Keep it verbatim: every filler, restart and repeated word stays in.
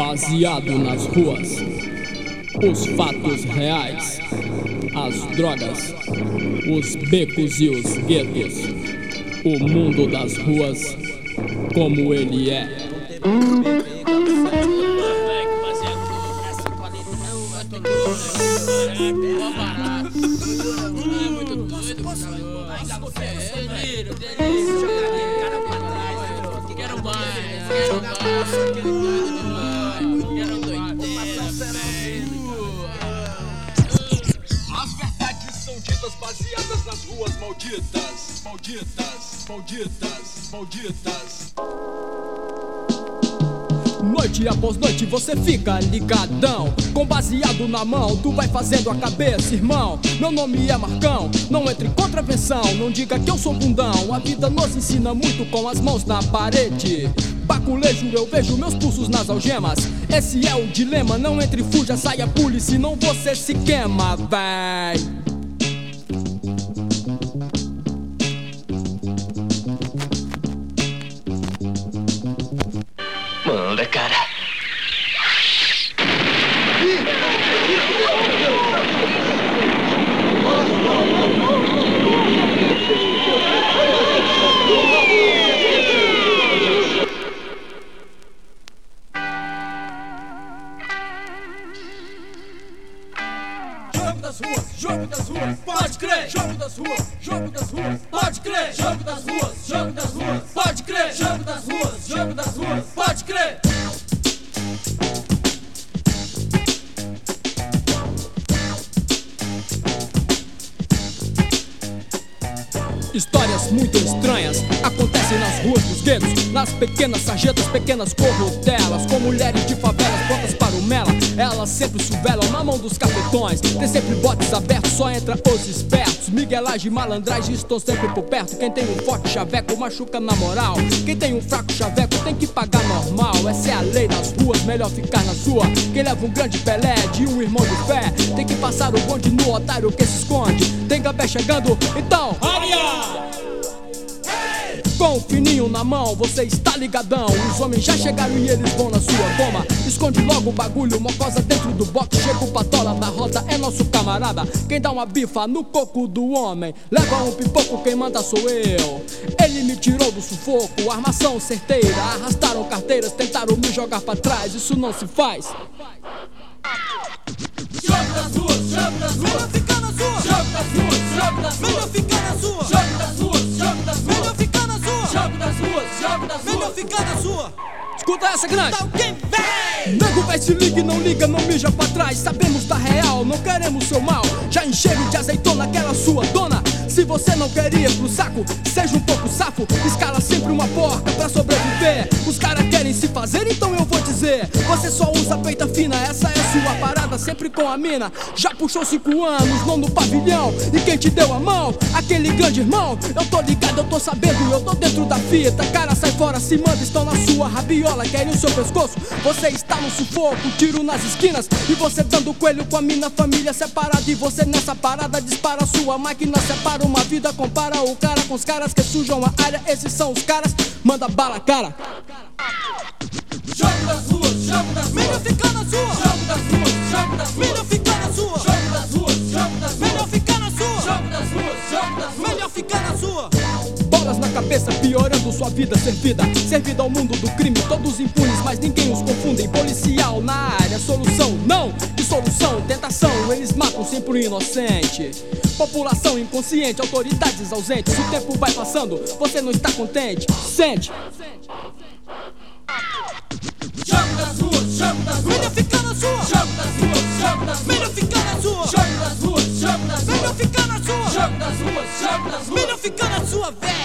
Baseado nas ruas, os fatos reais, as drogas, os becos e os guetos, o mundo das ruas como ele é. Quero mais, quero As verdades são ditas baseadas nas ruas malditas, malditas, malditas, malditas. Noite após noite você fica ligadão, com baseado na mão, tu vai fazendo a cabeça, irmão. Meu nome é Marcão, não entre em contravenção, não diga que eu sou bundão. A vida nos ensina muito com as mãos na parede. Baculejo, eu vejo meus pulsos nas algemas. Esse é o dilema, não entre, fuja, saia, pule, senão você se queima, véi. Manda, cara. Jogo das ruas, jogo das ruas, pode crer. Jogo das ruas, jogo das ruas, pode crer. Jogo das ruas, jogo das ruas, pode crer. Jogo das ruas, jogo das ruas, pode crer. Histórias muito estranhas acontecem nas ruas dos guetos, nas pequenas sarjetas, pequenas corrutelas, com mulheres de favelas prontas para o mela. Elas sempre suvelam na mão dos cafetões. Tem sempre botes abertos, só entra os espertos. Miguelagem e malandragem estão sempre por perto. Quem tem um forte chaveco machuca na moral. Quem tem um fraco chaveco tem que pagar normal. Essa é a lei das ruas, melhor ficar na sua. Quem leva um grande Pelé de um irmão de fé tem que passar o bonde no otário que se esconde. Tem gabé chegando, então área! Com o fininho na mão, você está ligadão. Os homens já chegaram e eles vão na sua goma. Esconde logo o bagulho, mocosa dentro do box. Chega o patola da roda, é nosso camarada. Quem dá uma bifa no coco do homem leva um pipoco, quem manda sou eu. Ele me tirou do sufoco, armação certeira. Arrastaram carteiras, tentaram me jogar pra trás. Isso não se faz. Jogo das ruas, jogo das ruas, melhor ficar na sua. jogo das ruas, jogo das ruas, Melhor ficar na sua. jogo das ruas, jogo das Melhor ruas, ficar na sua. jogo das ruas, jogo das Melhor ruas. ficar na sua. Escuta essa grande. Tá alguém vem. Nego vai, se liga e não liga, não mija pra trás. Sabemos da real, não queremos seu mal. Já encheu de azeitona aquela sua dona. Se você não quer ir pro saco, seja um pouco safo. Escala sempre uma porca pra sobreviver. Os caras querem se fazer, então eu vou dizer: você só usa peita fina, essa é sua parada. Sempre com a mina, já puxou cinco anos, não no pavilhão. E quem te deu a mão? Aquele grande irmão. Eu tô ligado, eu tô sabendo, eu tô dentro da fita. Cara, sai fora, se manda, estão na sua rabiola. Querem o seu pescoço, você está no sufoco. Tiro nas esquinas, e você dando coelho com a mina. Família separada, e você nessa parada dispara sua máquina, separa uma vida, compara o cara com os caras que sujam a área. Esses são os caras, manda bala, cara. Jogo das ruas, jogo das ruas, Melhor ficar na sua. jogo das ruas, jogo das ruas, Melhor ficar na sua. jogo das ruas, jogo das ruas, Melhor ficar na sua. jogo das ruas, jogo das ruas. Melhor ficar na sua. Bolas na cabeça, piorando sua vida servida. Servida ao mundo do crime, todos impunes, mas ninguém os confunde. Policial na área, solução não, que solução, tentação. Eles matam sempre o inocente. População inconsciente, autoridades ausentes. O tempo vai passando, você não está contente. Sente. Jogo das ruas, jogo das ruas, Melhor ficar na sua. jogo das ruas, jogo das ruas, Melhor ficar na sua. jogo das ruas, jogo das Melhor ruas, ficar na sua. jogo das ruas, jogo das ruas. Melhor ficar na sua, véi.